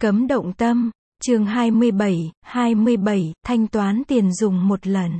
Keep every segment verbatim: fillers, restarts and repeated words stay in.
Cấm động tâm, chương hai mươi bảy, hai mươi bảy, thanh toán tiền dùng một lần.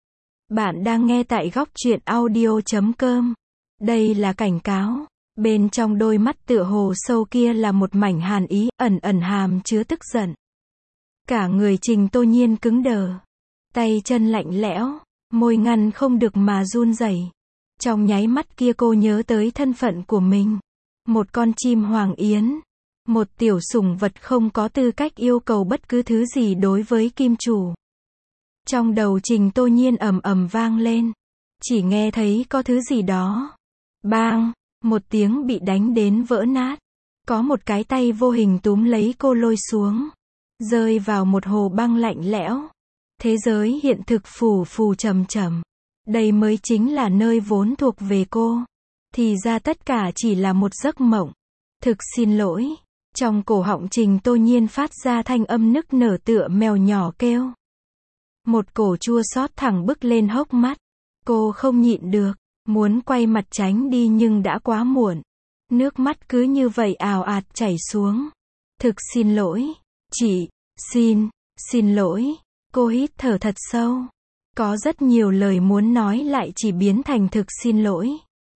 Bạn đang nghe tại góc truyện audio chấm com. Đây là cảnh cáo. Bên trong đôi mắt tựa hồ sâu kia là một mảnh hàn ý, ẩn ẩn hàm chứa tức giận. Cả người Trình Tô Nhiên cứng đờ. Tay chân lạnh lẽo, môi ngăn không được mà run rẩy. Trong nháy mắt kia cô nhớ tới thân phận của mình. Một con chim hoàng yến. Một tiểu sủng vật không có tư cách yêu cầu bất cứ thứ gì đối với kim chủ. Trong đầu Trình Tô Nhiên ầm ầm vang lên. Chỉ nghe thấy có thứ gì đó. Bang! Một tiếng bị đánh đến vỡ nát. Có một cái tay vô hình túm lấy cô lôi xuống. Rơi vào một hồ băng lạnh lẽo. Thế giới hiện thực phù phù trầm trầm. Đây mới chính là nơi vốn thuộc về cô. Thì ra tất cả chỉ là một giấc mộng. Thực xin lỗi. Trong cổ họng Trình Tô Nhiên phát ra thanh âm nức nở tựa mèo nhỏ kêu. Một cổ chua xót thẳng bức lên hốc mắt. Cô không nhịn được, muốn quay mặt tránh đi nhưng đã quá muộn. Nước mắt cứ như vậy ào ạt chảy xuống. Thực xin lỗi. Chị, xin, xin lỗi. Cô hít thở thật sâu. Có rất nhiều lời muốn nói lại chỉ biến thành thực xin lỗi.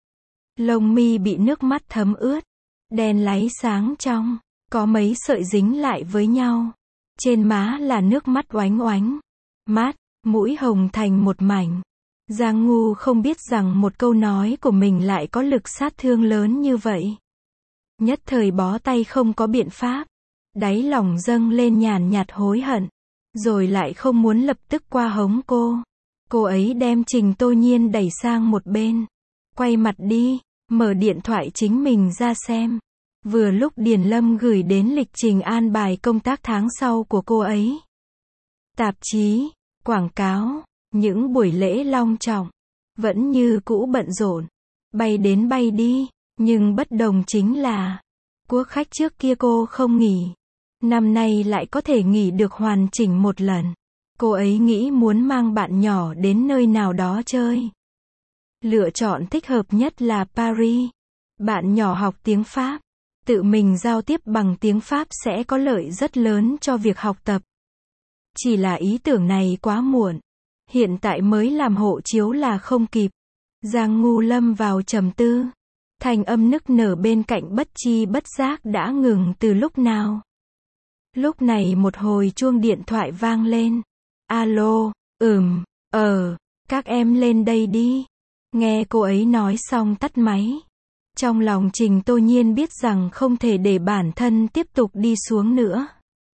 Lông mi bị nước mắt thấm ướt. Đen láy sáng trong. Có mấy sợi dính lại với nhau. Trên má là nước mắt oánh oánh. Mắt, mũi hồng thành một mảnh. Giang Ngu không biết rằng một câu nói của mình lại có lực sát thương lớn như vậy. Nhất thời bó tay không có biện pháp. Đáy lòng dâng lên nhàn nhạt hối hận. Rồi lại không muốn lập tức qua hống cô. Cô ấy đem Trình Tô Nhiên đẩy sang một bên. Quay mặt đi, mở điện thoại chính mình ra xem. Vừa lúc Điền Lâm gửi đến lịch trình an bài công tác tháng sau của cô ấy. Tạp chí, quảng cáo, những buổi lễ long trọng. Vẫn như cũ bận rộn. Bay đến bay đi. Nhưng bất đồng chính là quốc khách trước kia cô không nghỉ. Năm nay lại có thể nghỉ được hoàn chỉnh một lần. Cô ấy nghĩ muốn mang bạn nhỏ đến nơi nào đó chơi. Lựa chọn thích hợp nhất là Paris. Bạn nhỏ học tiếng Pháp. Tự mình giao tiếp bằng tiếng Pháp sẽ có lợi rất lớn cho việc học tập. Chỉ là ý tưởng này quá muộn. Hiện tại mới làm hộ chiếu là không kịp. Giang Ngu lâm vào trầm tư. Thanh âm nức nở bên cạnh bất chi bất giác đã ngừng từ lúc nào. Lúc này một hồi chuông điện thoại vang lên. Alo, ừm, ờ, các em lên đây đi. Nghe cô ấy nói xong tắt máy. Trong lòng Trình Tô Nhiên biết rằng không thể để bản thân tiếp tục đi xuống nữa.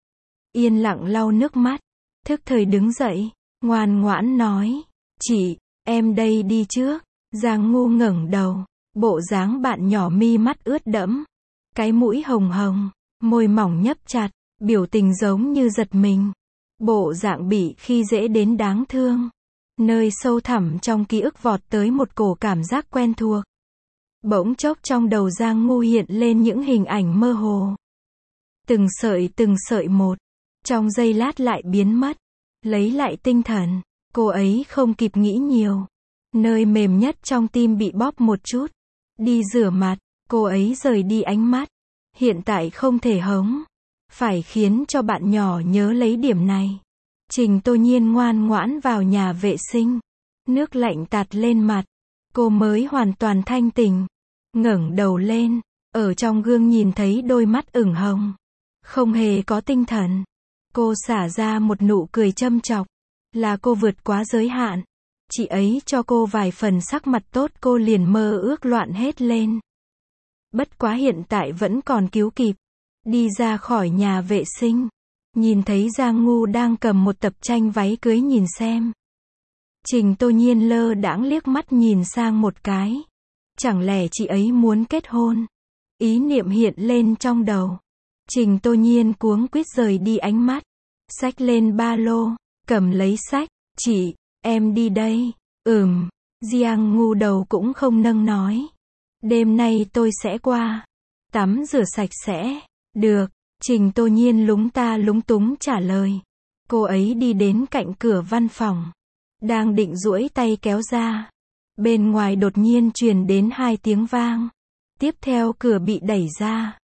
Yên lặng lau nước mắt. Thức thời đứng dậy. Ngoan ngoãn nói. Chị, em đây đi trước. Giang Ngu ngẩng đầu. Bộ dáng bạn nhỏ mi mắt ướt đẫm. Cái mũi hồng hồng. Môi mỏng nhấp chặt. Biểu tình giống như giật mình. Bộ dạng bị khi dễ đến đáng thương. Nơi sâu thẳm trong ký ức vọt tới một cổ cảm giác quen thuộc. Bỗng chốc trong đầu Giang Ngu hiện lên những hình ảnh mơ hồ. Từng sợi từng sợi một. Trong giây lát lại biến mất. Lấy lại tinh thần. Cô ấy không kịp nghĩ nhiều. Nơi mềm nhất trong tim bị bóp một chút. Đi rửa mặt. Cô ấy rời đi ánh mắt. Hiện tại không thể hống. Phải khiến cho bạn nhỏ nhớ lấy điểm này. Trình Tô Nhiên ngoan ngoãn vào nhà vệ sinh. Nước lạnh tạt lên mặt. Cô mới hoàn toàn thanh tỉnh. Ngẩng đầu lên. Ở trong gương nhìn thấy đôi mắt ửng hồng. Không hề có tinh thần. Cô xả ra một nụ cười châm chọc. Là cô vượt quá giới hạn. Chị ấy cho cô vài phần sắc mặt tốt cô liền mơ ước loạn hết lên. Bất quá hiện tại vẫn còn cứu kịp. Đi ra khỏi nhà vệ sinh. Nhìn thấy Giang Ngu đang cầm một tập tranh váy cưới nhìn xem. Trình Tô Nhiên lơ đãng liếc mắt nhìn sang một cái. Chẳng lẽ chị ấy muốn kết hôn? Ý niệm hiện lên trong đầu. Trình Tô Nhiên cuống quýt rời đi ánh mắt. Xách lên ba lô. Cầm lấy sách. Chị, em đi đây. Ừm. Giang Ngu đầu cũng không nâng nói. Đêm nay tôi sẽ qua. Tắm rửa sạch sẽ. Được. Trình Tô Nhiên lúng ta lúng túng trả lời. Cô ấy đi đến cạnh cửa văn phòng. Đang định duỗi tay kéo ra. Bên ngoài đột nhiên truyền đến hai tiếng vang. Tiếp theo cửa bị đẩy ra.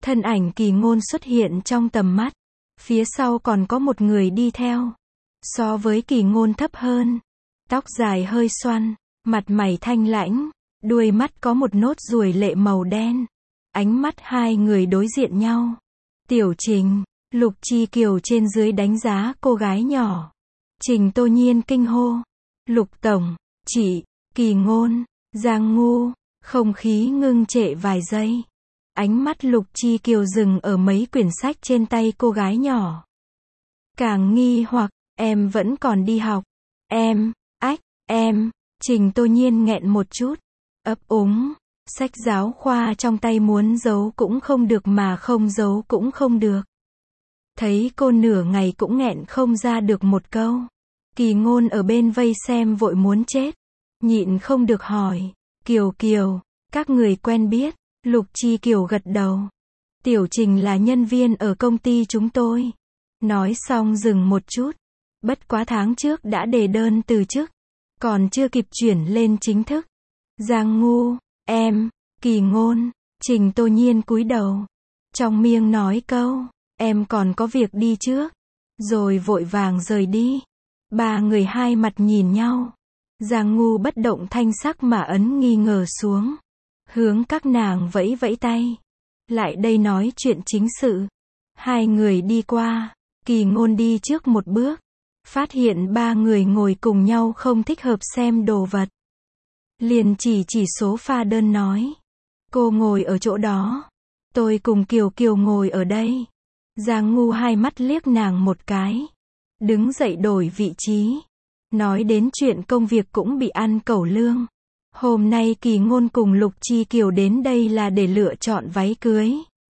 Thân ảnh Kỳ Ngôn xuất hiện trong tầm mắt. Phía sau còn có một người đi theo. So với Kỳ Ngôn thấp hơn. Tóc dài hơi xoăn, mặt mày thanh lãnh, đuôi mắt có một nốt ruồi lệ màu đen. Ánh mắt hai người đối diện nhau. Tiểu Trình, Lục Chi Kiều trên dưới đánh giá cô gái nhỏ. Trình Tô Nhiên kinh hô. Lục tổng, chị, Kỳ Ngôn, Giang Ngu. Không khí ngưng trệ vài giây. Ánh mắt Lục Chi Kiều dừng ở mấy quyển sách trên tay cô gái nhỏ. Càng nghi hoặc, em vẫn còn đi học. Em, ách, em, Trình Tô Nhiên nghẹn một chút. Ấp úng, sách giáo khoa trong tay muốn giấu cũng không được mà không giấu cũng không được. Thấy cô nửa ngày cũng nghẹn không ra được một câu. Kỳ Ngôn ở bên vây xem vội muốn chết. Nhịn không được hỏi, Kiều Kiều, các người quen biết. Lục Chi Kiều gật đầu. Tiểu Trình là nhân viên ở công ty chúng tôi. Nói xong dừng một chút. Bất quá tháng trước đã đề đơn từ chức. Còn chưa kịp chuyển lên chính thức. Giang Ngu, em, Kỳ Ngôn, Trình Tô Nhiên cúi đầu. Trong miệng nói câu, em còn có việc đi trước. Rồi vội vàng rời đi. Ba người hai mặt nhìn nhau. Giang Ngu bất động thanh sắc mà ấn nghi ngờ xuống. Hướng các nàng vẫy vẫy tay. Lại đây nói chuyện chính sự. Hai người đi qua. Kỳ Ngôn đi trước một bước. Phát hiện ba người ngồi cùng nhau không thích hợp xem đồ vật. Liền chỉ chỉ số pha đơn nói. Cô ngồi ở chỗ đó. Tôi cùng Kiều Kiều ngồi ở đây. Giang Ngu hai mắt liếc nàng một cái. Đứng dậy đổi vị trí. Nói đến chuyện công việc cũng bị ăn cẩu lương. Hôm nay Kỳ Ngôn cùng Lục Chi Kiều đến đây là để lựa chọn váy cưới.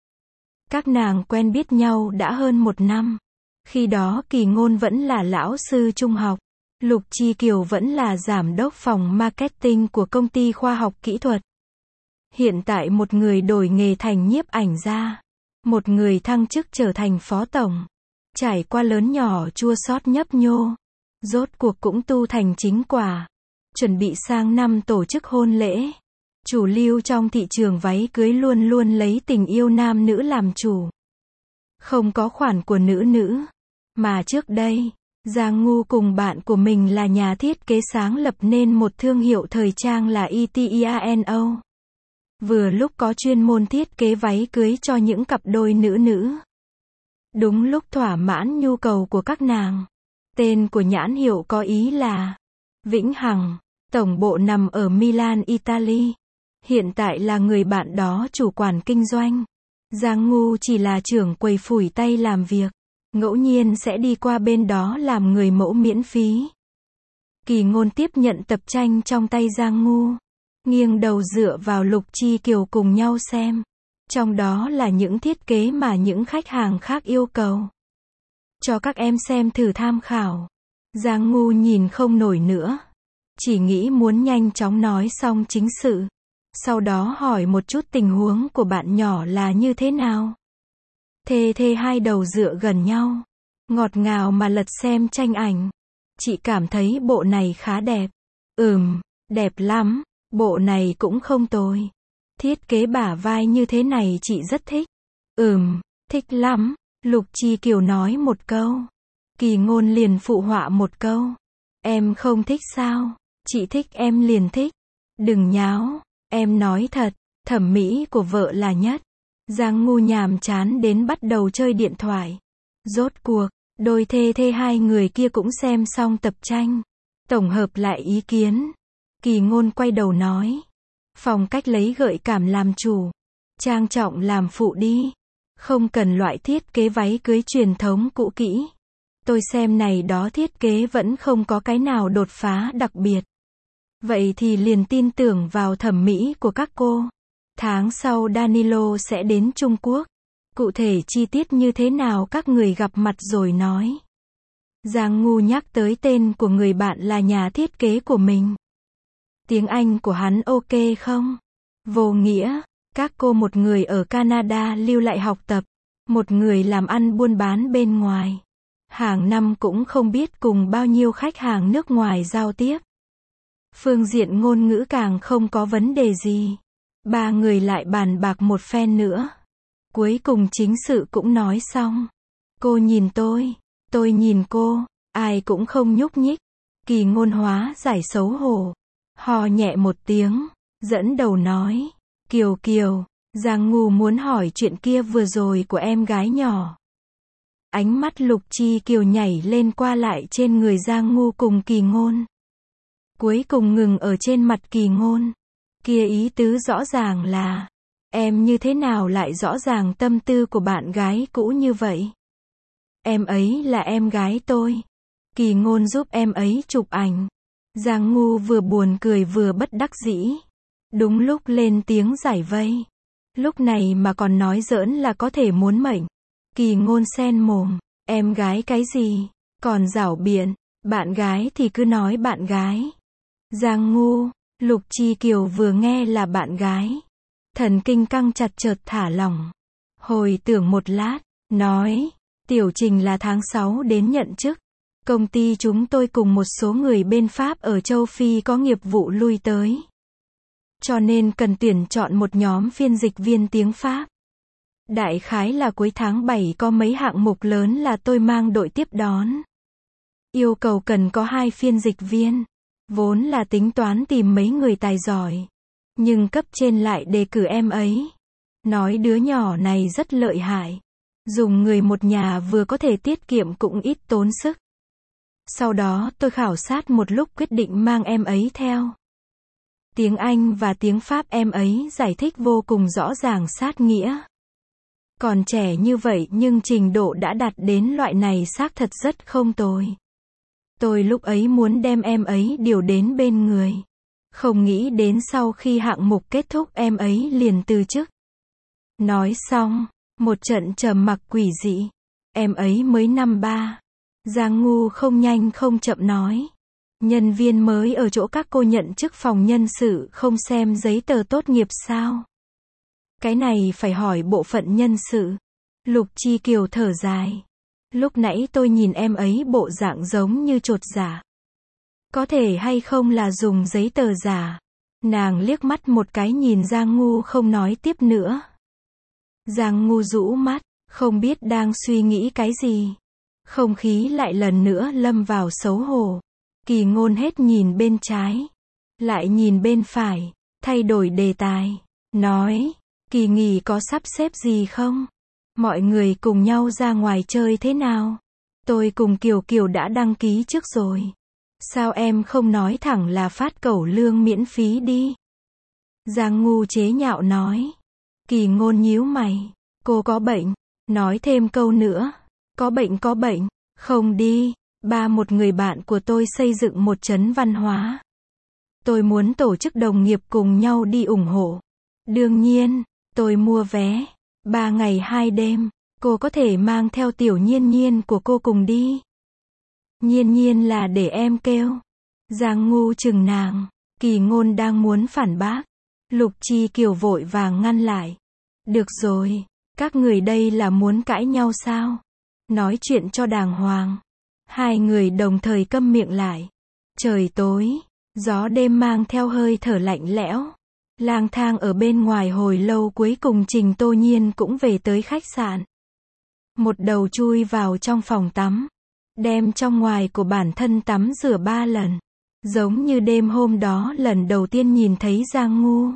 Các nàng quen biết nhau đã hơn một năm. Khi đó Kỳ Ngôn vẫn là lão sư trung học. Lục Chi Kiều vẫn là giám đốc phòng marketing của công ty khoa học kỹ thuật. Hiện tại một người đổi nghề thành nhiếp ảnh gia. Một người thăng chức trở thành phó tổng. Trải qua lớn nhỏ chua xót nhấp nhô. Rốt cuộc cũng tu thành chính quả. Chuẩn bị sang năm tổ chức hôn lễ. Chủ lưu trong thị trường váy cưới luôn luôn lấy tình yêu nam nữ làm chủ. Không có khoản của nữ nữ. Mà trước đây, Giang Ngu cùng bạn của mình là nhà thiết kế sáng lập nên một thương hiệu thời trang là Etiano. Vừa lúc có chuyên môn thiết kế váy cưới cho những cặp đôi nữ nữ. Đúng lúc thỏa mãn nhu cầu của các nàng. Tên của nhãn hiệu có ý là Vĩnh Hằng, tổng bộ nằm ở Milan, Italy. Hiện tại là người bạn đó chủ quản kinh doanh. Giang Ngu chỉ là trưởng quầy phủi tay làm việc. Ngẫu nhiên sẽ đi qua bên đó làm người mẫu miễn phí. Kỳ Ngôn tiếp nhận tập tranh trong tay Giang Ngu. Nghiêng đầu dựa vào Lục Chi Kiều cùng nhau xem. Trong đó là những thiết kế mà những khách hàng khác yêu cầu. Cho các em xem thử tham khảo. Giang Ngu nhìn không nổi nữa. Chỉ nghĩ muốn nhanh chóng nói xong chính sự. Sau đó hỏi một chút tình huống của bạn nhỏ là như thế nào. Thê thê hai đầu dựa gần nhau. Ngọt ngào mà lật xem tranh ảnh. Chị cảm thấy bộ này khá đẹp. Ừm, đẹp lắm. Bộ này cũng không tồi. Thiết kế bả vai như thế này chị rất thích. Ừm, thích lắm. Lục Chi Kiều nói một câu. Kỳ Ngôn liền phụ họa một câu. Em không thích sao? Chị thích em liền thích. Đừng nháo. Em nói thật, thẩm mỹ của vợ là nhất. Giang Ngu nhàm chán đến bắt đầu chơi điện thoại. Rốt cuộc, đôi thê thê hai người kia cũng xem xong tập tranh. Tổng hợp lại ý kiến. Kỳ Ngôn quay đầu nói. Phong cách lấy gợi cảm làm chủ. Trang trọng làm phụ đi. Không cần loại thiết kế váy cưới truyền thống cũ kỹ. Tôi xem này đó thiết kế vẫn không có cái nào đột phá đặc biệt. Vậy thì liền tin tưởng vào thẩm mỹ của các cô. Tháng sau Danilo sẽ đến Trung Quốc. Cụ thể chi tiết như thế nào các người gặp mặt rồi nói. Giang Ngu nhắc tới tên của người bạn là nhà thiết kế của mình. Tiếng Anh của hắn ok không? Vô nghĩa, các cô một người ở Canada lưu lại học tập. Một người làm ăn buôn bán bên ngoài. Hàng năm cũng không biết cùng bao nhiêu khách hàng nước ngoài giao tiếp. Phương diện ngôn ngữ càng không có vấn đề gì. Ba người lại bàn bạc một phen nữa. Cuối cùng chính sự cũng nói xong. Cô nhìn tôi, tôi nhìn cô, ai cũng không nhúc nhích. Kỳ Ngôn hóa giải xấu hổ, hò nhẹ một tiếng, dẫn đầu nói, Kiều Kiều, Giang Ngu muốn hỏi chuyện kia vừa rồi của em gái nhỏ. Ánh mắt Lục Chi Kiều nhảy lên qua lại trên người Giang Ngu cùng Kỳ Ngôn. Cuối cùng ngừng ở trên mặt Kỳ Ngôn. Kia ý tứ rõ ràng là, em như thế nào lại rõ ràng tâm tư của bạn gái cũ như vậy? Em ấy là em gái tôi. Kỳ Ngôn giúp em ấy chụp ảnh. Giang Ngu vừa buồn cười vừa bất đắc dĩ. Đúng lúc lên tiếng giải vây. Lúc này mà còn nói giỡn là có thể muốn mệnh. Kỳ Ngôn xen mồm, em gái cái gì? Còn giảo biện, bạn gái thì cứ nói bạn gái. Giang Ngu, Lục Chi Kiều vừa nghe là bạn gái. Thần kinh căng chặt chợt thả lỏng. Hồi tưởng một lát, nói, Tiểu Trình là tháng sáu đến nhận chức. Công ty chúng tôi cùng một số người bên Pháp ở châu Phi có nghiệp vụ lui tới. Cho nên cần tuyển chọn một nhóm phiên dịch viên tiếng Pháp. Đại khái là cuối tháng bảy có mấy hạng mục lớn là tôi mang đội tiếp đón. Yêu cầu cần có hai phiên dịch viên. Vốn là tính toán tìm mấy người tài giỏi. Nhưng cấp trên lại đề cử em ấy. Nói đứa nhỏ này rất lợi hại. Dùng người một nhà vừa có thể tiết kiệm cũng ít tốn sức. Sau đó tôi khảo sát một lúc quyết định mang em ấy theo. Tiếng Anh và tiếng Pháp em ấy giải thích vô cùng rõ ràng sát nghĩa. Còn trẻ như vậy nhưng trình độ đã đạt đến loại này xác thật rất không tồi. Tôi lúc ấy muốn đem em ấy điều đến bên người. Không nghĩ đến sau khi hạng mục kết thúc em ấy liền từ chức. Nói xong, một trận trầm mặc quỷ dị. Em ấy mới năm ba. Giang Ngu không nhanh không chậm nói. Nhân viên mới ở chỗ các cô nhận chức phòng nhân sự không xem giấy tờ tốt nghiệp sao? Cái này phải hỏi bộ phận nhân sự. Lục Chi Kiều thở dài. Lúc nãy tôi nhìn em ấy bộ dạng giống như chột giả. Có thể hay không là dùng giấy tờ giả? Nàng liếc mắt một cái nhìn Giang Ngu không nói tiếp nữa. Giang Ngu rũ mắt, không biết đang suy nghĩ cái gì. Không khí lại lần nữa lâm vào xấu hổ. Kỳ Ngôn hết nhìn bên trái, lại nhìn bên phải, thay đổi đề tài, nói, kỳ nghỉ có sắp xếp gì không? Mọi người cùng nhau ra ngoài chơi thế nào? Tôi cùng Kiều Kiều đã đăng ký trước rồi. Sao em không nói thẳng là phát cẩu lương miễn phí đi? Giang Ngu chế nhạo nói. Kỳ Ngôn nhíu mày, cô có bệnh, nói thêm câu nữa, có bệnh có bệnh, không đi. Ba một người bạn của tôi xây dựng một trấn văn hóa. Tôi muốn tổ chức đồng nghiệp cùng nhau đi ủng hộ. Đương nhiên, tôi mua vé. Ba ngày hai đêm, cô có thể mang theo tiểu Nhiên Nhiên của cô cùng đi. Nhiên Nhiên là để em kêu. Giang Ngu chừng nàng. Kỳ Ngôn đang muốn phản bác. Lục Chi Kiều vội vàng ngăn lại. Được rồi, các người đây là muốn cãi nhau sao? Nói chuyện cho đàng hoàng. Hai người đồng thời câm miệng lại. Trời tối, gió đêm mang theo hơi thở lạnh lẽo. Lang thang ở bên ngoài hồi lâu cuối cùng Trình Tô Nhiên cũng về tới khách sạn. Một đầu chui vào trong phòng tắm. Đem trong ngoài của bản thân tắm rửa ba lần. Giống như đêm hôm đó lần đầu tiên nhìn thấy Giang Ngu.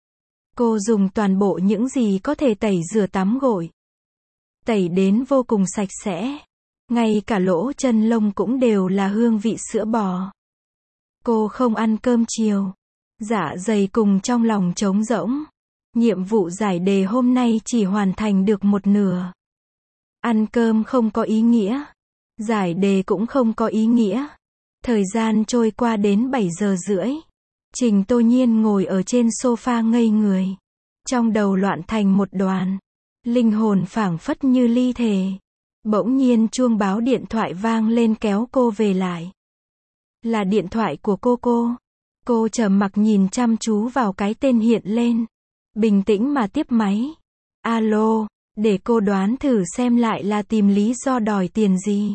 Cô dùng toàn bộ những gì có thể tẩy rửa tắm gội. Tẩy đến vô cùng sạch sẽ. Ngay cả lỗ chân lông cũng đều là hương vị sữa bò. Cô không ăn cơm chiều. Dạ dày cùng trong lòng trống rỗng. Nhiệm vụ giải đề hôm nay chỉ hoàn thành được một nửa. Ăn cơm không có ý nghĩa. Giải đề cũng không có ý nghĩa. Thời gian trôi qua đến bảy giờ rưỡi. Trình Tô Nhiên ngồi ở trên sofa ngây người. Trong đầu loạn thành một đoàn. Linh hồn phảng phất như ly thể. Bỗng nhiên chuông báo điện thoại vang lên kéo cô về lại. Là điện thoại của cô cô. Cô trầm mặc nhìn chăm chú vào cái tên hiện lên. Bình tĩnh mà tiếp máy. Alo, để cô đoán thử xem lại là tìm lý do đòi tiền gì.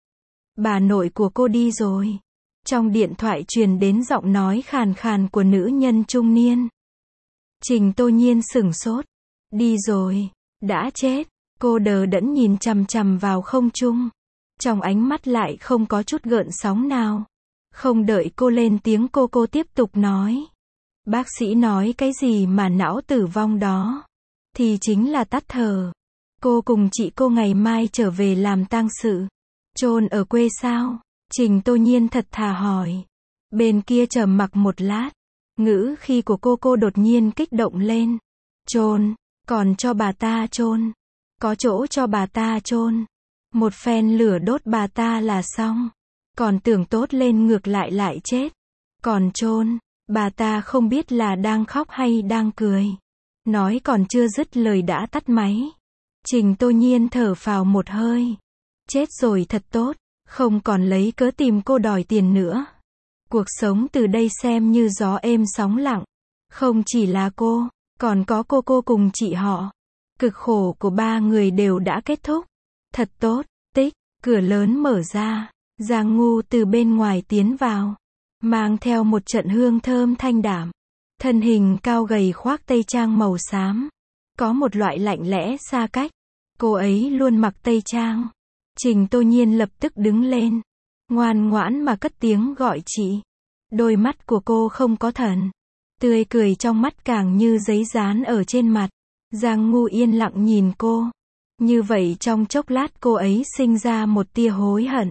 Bà nội của cô đi rồi. Trong điện thoại truyền đến giọng nói khàn khàn của nữ nhân trung niên. Trình Tô Nhiên sửng sốt. Đi rồi. Đã chết. Cô đờ đẫn nhìn chằm chằm vào không trung. Trong ánh mắt lại không có chút gợn sóng nào. Không đợi cô lên tiếng cô cô tiếp tục nói. Bác sĩ nói cái gì mà não tử vong đó. Thì chính là tắt thở. Cô cùng chị cô ngày mai trở về làm tang sự. Chôn ở quê sao? Trình Tô Nhiên thật thà hỏi. Bên kia trầm mặc một lát. Ngữ khi của cô cô đột nhiên kích động lên. Chôn, còn cho bà ta chôn. Có chỗ cho bà ta chôn. Một phen lửa đốt bà ta là xong. Còn tưởng tốt lên ngược lại lại chết. Còn chôn, bà ta không biết là đang khóc hay đang cười. Nói còn chưa dứt lời đã tắt máy. Trình Tô Nhiên thở phào một hơi. Chết rồi thật tốt, không còn lấy cớ tìm cô đòi tiền nữa. Cuộc sống từ đây xem như gió êm sóng lặng. Không chỉ là cô, còn có cô cô cùng chị họ. Cực khổ của ba người đều đã kết thúc. Thật tốt, tích, cửa lớn mở ra. Giang Ngu từ bên ngoài tiến vào. Mang theo một trận hương thơm thanh đạm. Thân hình cao gầy khoác tây trang màu xám. Có một loại lạnh lẽ xa cách. Cô ấy luôn mặc tây trang. Trình Tô Nhiên lập tức đứng lên. Ngoan ngoãn mà cất tiếng gọi chị. Đôi mắt của cô không có thần. Tươi cười trong mắt càng như giấy dán ở trên mặt. Giang Ngu yên lặng nhìn cô. Như vậy trong chốc lát cô ấy sinh ra một tia hối hận.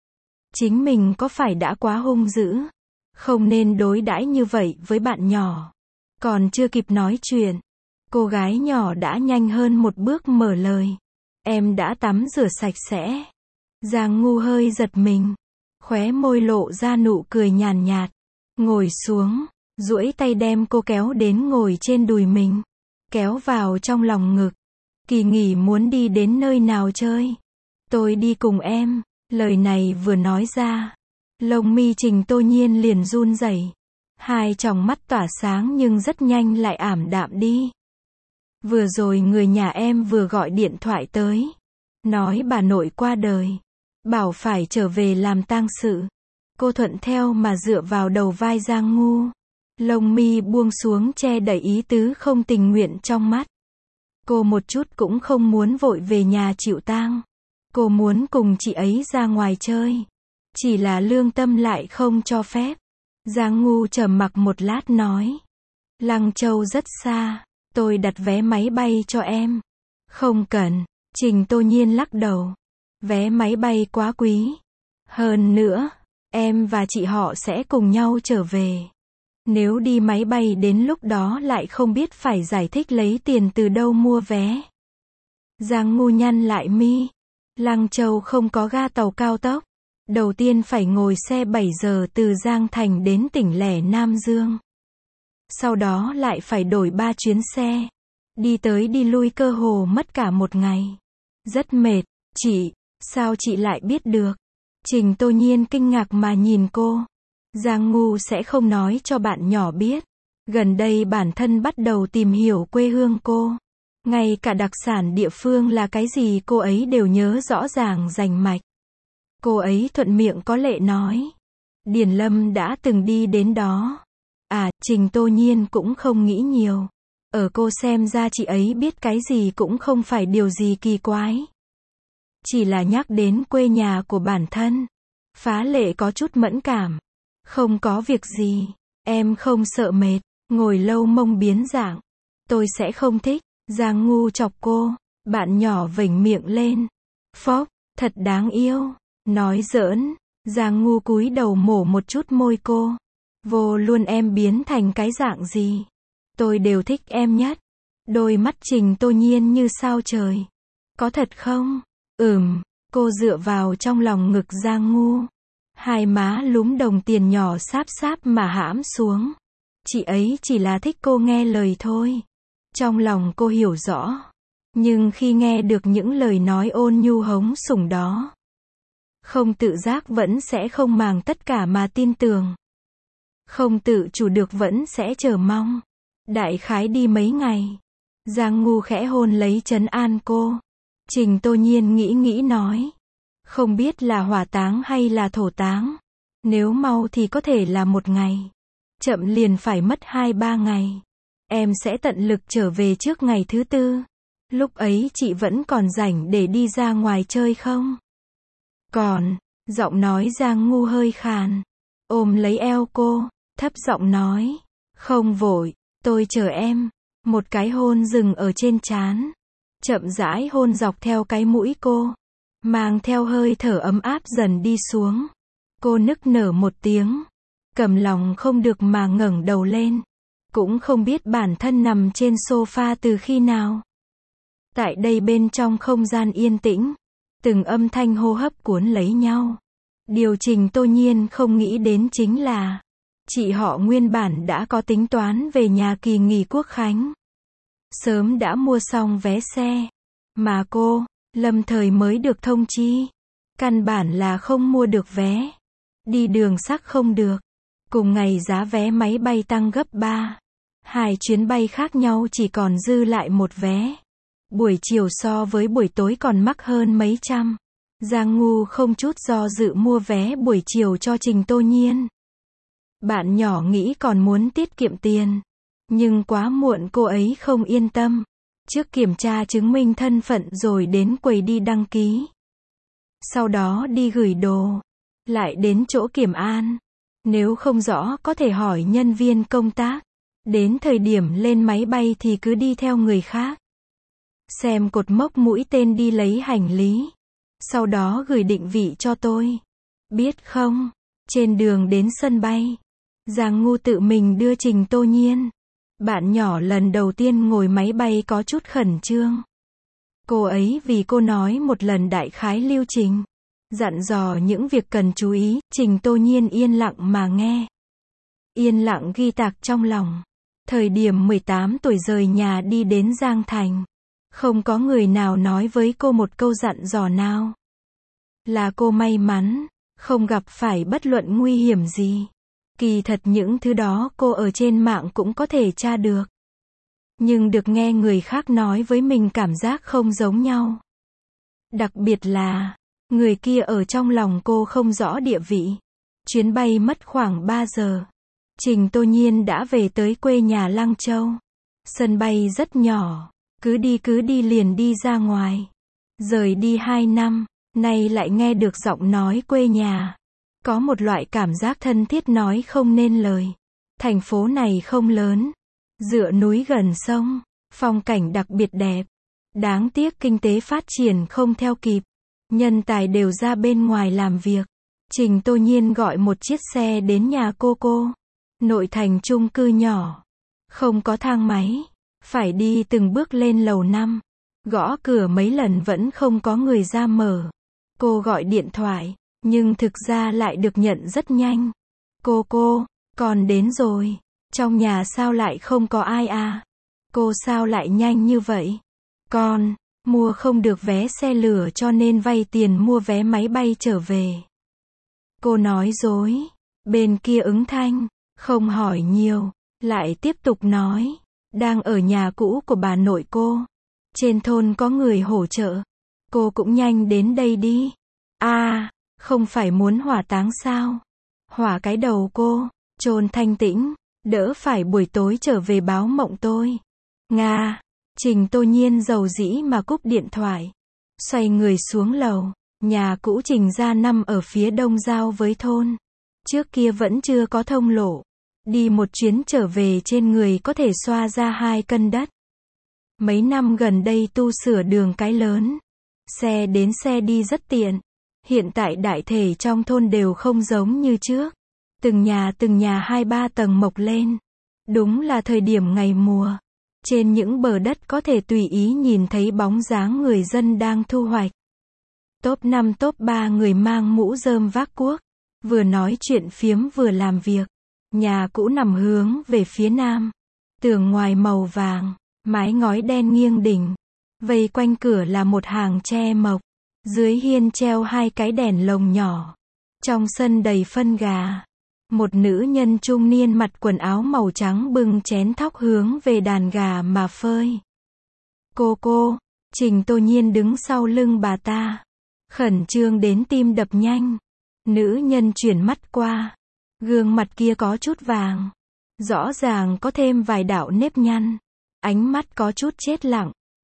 Chính mình có phải đã quá hung dữ? Không nên đối đãi như vậy với bạn nhỏ. Còn chưa kịp nói chuyện. Cô gái nhỏ đã nhanh hơn một bước mở lời. Em đã tắm rửa sạch sẽ. Giang Ngu hơi giật mình. Khóe môi lộ ra nụ cười nhàn nhạt. Ngồi xuống. Duỗi tay đem cô kéo đến ngồi trên đùi mình. Kéo vào trong lòng ngực. Kỳ nghỉ muốn đi đến nơi nào chơi? Tôi đi cùng em. Lời này vừa nói ra. Lông mi Trình Tô Nhiên liền run rẩy. Hai tròng mắt tỏa sáng nhưng rất nhanh lại ảm đạm đi. Vừa rồi người nhà em vừa gọi điện thoại tới. Nói bà nội qua đời. Bảo phải trở về làm tang sự. Cô thuận theo mà dựa vào đầu vai Giang Ngu. Lông mi buông xuống che đậy ý tứ không tình nguyện trong mắt. Cô một chút cũng không muốn vội về nhà chịu tang. Cô muốn cùng chị ấy ra ngoài chơi. Chỉ là lương tâm lại không cho phép. Giang Ngu trầm mặc một lát nói. Lăng Châu rất xa. Tôi đặt vé máy bay cho em. Không cần. Trình Tô Nhiên lắc đầu. Vé máy bay quá quý. Hơn nữa, em và chị họ sẽ cùng nhau trở về. Nếu đi máy bay đến lúc đó lại không biết phải giải thích lấy tiền từ đâu mua vé. Giang Ngu nhăn lại mi. Lăng Châu không có ga tàu cao tốc. Đầu tiên phải ngồi xe bảy giờ từ Giang Thành đến tỉnh lẻ Nam Dương. Sau đó lại phải đổi ba chuyến xe. Đi tới đi lui cơ hồ mất cả một ngày. Rất mệt. Chị, sao chị lại biết được? Trình Tô Nhiên kinh ngạc mà nhìn cô. Giang Ngu sẽ không nói cho bạn nhỏ biết. Gần đây bản thân bắt đầu tìm hiểu quê hương cô. Ngay cả đặc sản địa phương là cái gì cô ấy đều nhớ rõ ràng rành mạch. Cô ấy thuận miệng có lệ nói. Điền Lâm đã từng đi đến đó. À, Trình Tô Nhiên cũng không nghĩ nhiều. Ở cô xem ra chị ấy biết cái gì cũng không phải điều gì kỳ quái. Chỉ là nhắc đến quê nhà của bản thân. Phá lệ có chút mẫn cảm. Không có việc gì. Em không sợ mệt. Ngồi lâu mông biến dạng. Tôi sẽ không thích. Giang Ngu chọc cô. Bạn nhỏ vểnh miệng lên. Phốc, thật đáng yêu. Nói giỡn. Giang Ngu cúi đầu mổ một chút môi cô. Vô luôn em biến thành cái dạng gì. Tôi đều thích em nhất. Đôi mắt Trình Tô Nhiên như sao trời. Có thật không? Ừm. Cô dựa vào trong lòng ngực Giang Ngu. Hai má lúm đồng tiền nhỏ sáp sáp mà hãm xuống. Chị ấy chỉ là thích cô nghe lời thôi. Trong lòng cô hiểu rõ. Nhưng khi nghe được những lời nói ôn nhu hống sủng đó. Không tự giác vẫn sẽ không màng tất cả mà tin tưởng. Không tự chủ được vẫn sẽ chờ mong. Đại khái đi mấy ngày. Giang Ngu khẽ hôn lấy trấn an cô. Trình Tô Nhiên nghĩ nghĩ nói. Không biết là hỏa táng hay là thổ táng. Nếu mau thì có thể là một ngày. Chậm liền phải mất hai ba ngày. Em sẽ tận lực trở về trước ngày thứ tư. Lúc ấy chị vẫn còn rảnh để đi ra ngoài chơi không? Còn, giọng nói Giang Ngu hơi khàn. Ôm lấy eo cô, thấp giọng nói. Không vội, tôi chờ em. Một cái hôn dừng ở trên trán. Chậm rãi hôn dọc theo cái mũi cô. Mang theo hơi thở ấm áp dần đi xuống. Cô nức nở một tiếng. Cầm lòng không được mà ngẩng đầu lên. Cũng không biết bản thân nằm trên sofa từ khi nào. Tại đây bên trong không gian yên tĩnh. Từng âm thanh hô hấp cuốn lấy nhau. Điều Trình Tô Nhiên không nghĩ đến chính là chị họ nguyên bản đã có tính toán về nhà kỳ nghỉ Quốc khánh. Sớm đã mua xong vé xe. Mà cô, lâm thời mới được thông chi. Căn bản là không mua được vé. Đi đường sắt không được. Cùng ngày giá vé máy bay tăng gấp ba. Hai chuyến bay khác nhau chỉ còn dư lại một vé. Buổi chiều so với buổi tối còn mắc hơn mấy trăm. Giang Ngu không chút do dự mua vé buổi chiều cho Trình Tô Nhiên. Bạn nhỏ nghĩ còn muốn tiết kiệm tiền. Nhưng quá muộn, cô ấy không yên tâm. Trước kiểm tra chứng minh thân phận rồi đến quầy đi đăng ký. Sau đó đi gửi đồ. Lại đến chỗ kiểm an. Nếu không rõ có thể hỏi nhân viên công tác. Đến thời điểm lên máy bay thì cứ đi theo người khác. Xem cột mốc mũi tên đi lấy hành lý. Sau đó gửi định vị cho tôi. Biết không? Trên đường đến sân bay, Giang Ngu tự mình đưa Trình Tô Nhiên. Bạn nhỏ lần đầu tiên ngồi máy bay có chút khẩn trương. Cô ấy vì cô nói một lần đại khái lưu trình. Dặn dò những việc cần chú ý, Trình Tô Nhiên yên lặng mà nghe. Yên lặng ghi tạc trong lòng. Thời điểm mười tám tuổi rời nhà đi đến Giang Thành. Không có người nào nói với cô một câu dặn dò nào. Là cô may mắn, không gặp phải bất luận nguy hiểm gì. Kỳ thật những thứ đó cô ở trên mạng cũng có thể tra được. Nhưng được nghe người khác nói với mình cảm giác không giống nhau. Đặc biệt là, người kia ở trong lòng cô không rõ địa vị. Chuyến bay mất khoảng ba giờ. Trình Tô Nhiên đã về tới quê nhà Lăng Châu. Sân bay rất nhỏ. Cứ đi cứ đi liền đi ra ngoài. Rời đi hai năm, nay lại nghe được giọng nói quê nhà. Có một loại cảm giác thân thiết nói không nên lời. Thành phố này không lớn. Dựa núi gần sông. Phong cảnh đặc biệt đẹp. Đáng tiếc kinh tế phát triển không theo kịp. Nhân tài đều ra bên ngoài làm việc. Trình Tô Nhiên gọi một chiếc xe đến nhà cô cô. Nội thành chung cư nhỏ. Không có thang máy. Phải đi từng bước lên lầu năm. Gõ cửa mấy lần vẫn không có người ra mở. Cô gọi điện thoại, nhưng thực ra lại được nhận rất nhanh. Cô cô, con đến rồi. Trong nhà sao lại không có ai à? Cô sao lại nhanh như vậy? Con, mua không được vé xe lửa cho nên vay tiền mua vé máy bay trở về. Cô nói dối. Bên kia ứng thanh, không hỏi nhiều, lại tiếp tục nói. Đang ở nhà cũ của bà nội cô. Trên thôn có người hỗ trợ. Cô cũng nhanh đến đây đi. À, không phải muốn hỏa táng sao? Hỏa cái đầu cô, chôn thanh tĩnh, đỡ phải buổi tối trở về báo mộng tôi. Nga, Trình Tô Nhiên dầu dĩ mà cúp điện thoại. Xoay người xuống lầu, nhà cũ Trình gia nằm ở phía đông giao với thôn. Trước kia vẫn chưa có thông lộ. Đi một chuyến trở về trên người có thể xoa ra hai cân đất. Mấy năm gần đây tu sửa đường cái lớn. Xe đến xe đi rất tiện. Hiện tại đại thể trong thôn đều không giống như trước. Từng nhà từng nhà hai ba tầng mọc lên. Đúng là thời điểm ngày mùa. Trên những bờ đất có thể tùy ý nhìn thấy bóng dáng người dân đang thu hoạch. Top năm top ba người mang mũ rơm vác cuốc. Vừa nói chuyện phiếm vừa làm việc. Nhà cũ nằm hướng về phía nam. Tường ngoài màu vàng. Mái ngói đen nghiêng đỉnh. Vây quanh cửa là một hàng tre mộc. Dưới hiên treo hai cái đèn lồng nhỏ. Trong sân đầy phân gà. Một nữ nhân trung niên mặc quần áo màu trắng bưng chén thóc hướng về đàn gà mà phơi. Cô cô, Trình Tô Nhiên đứng sau lưng bà ta. Khẩn trương đến tim đập nhanh. Nữ nhân chuyển mắt qua. Gương mặt kia có chút vàng. Rõ ràng có thêm vài đạo nếp nhăn. Ánh mắt có chút chết lặng.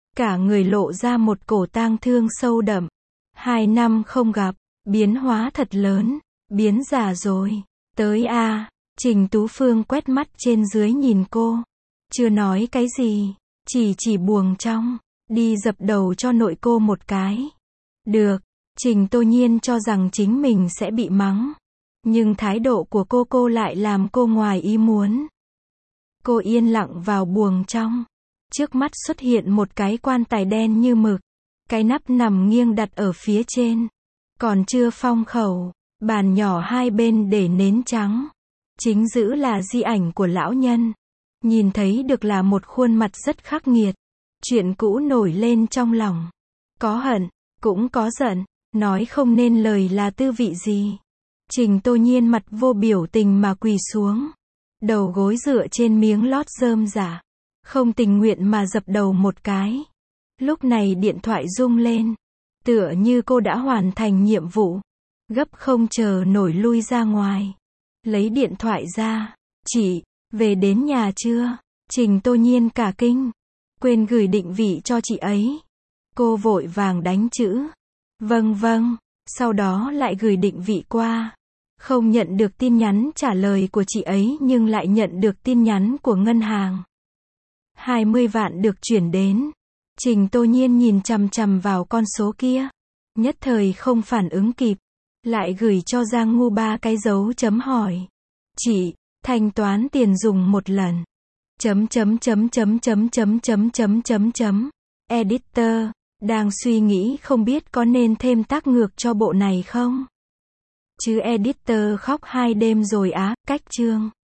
cả người lộ ra một cổ tang thương sâu đậm. Hai năm không gặp, biến hóa thật lớn, biến già rồi. Tới a. Trình Tú Phương quét mắt trên dưới nhìn cô. Chưa nói cái gì, chỉ chỉ buồng trong, đi dập đầu cho nội cô một cái. Được, Trình Tô Nhiên cho rằng chính mình sẽ bị mắng. Nhưng thái độ của cô cô lại làm cô ngoài ý muốn. Cô yên lặng vào buồng trong. Trước mắt xuất hiện một cái quan tài đen như mực. Cái nắp nằm nghiêng đặt ở phía trên. Còn chưa phong khẩu, bàn nhỏ hai bên để nến trắng. Chính giữa là di ảnh của lão nhân. Nhìn thấy được là một khuôn mặt rất khắc nghiệt. Chuyện cũ nổi lên trong lòng. Có hận, cũng có giận, nói không nên lời là tư vị gì. Trình Tô Nhiên mặt vô biểu tình mà quỳ xuống. Đầu gối dựa trên miếng lót rơm rả. Không tình nguyện mà dập đầu một cái. Lúc này điện thoại rung lên. Tựa như cô đã hoàn thành nhiệm vụ. Gấp không chờ nổi lui ra ngoài. Lấy điện thoại ra. Chị, về đến nhà chưa? Trình Tô Nhiên cả kinh. Quên gửi định vị cho chị ấy. Cô vội vàng đánh chữ. Vâng vâng. Sau đó lại gửi định vị qua. Không nhận được tin nhắn trả lời của chị ấy nhưng lại nhận được tin nhắn của ngân hàng. hai mươi vạn được chuyển đến. Trình Tô Nhiên nhìn chằm chằm vào con số kia. Nhất thời không phản ứng kịp. Lại gửi cho Giang Ngu ba cái dấu chấm hỏi. Chị, thanh toán tiền dùng một lần. Chấm chấm chấm chấm chấm chấm chấm chấm chấm chấm. Editor, đang suy nghĩ không biết có nên thêm tác ngược cho bộ này không? Chứ editor khóc hai đêm rồi á, cách chương.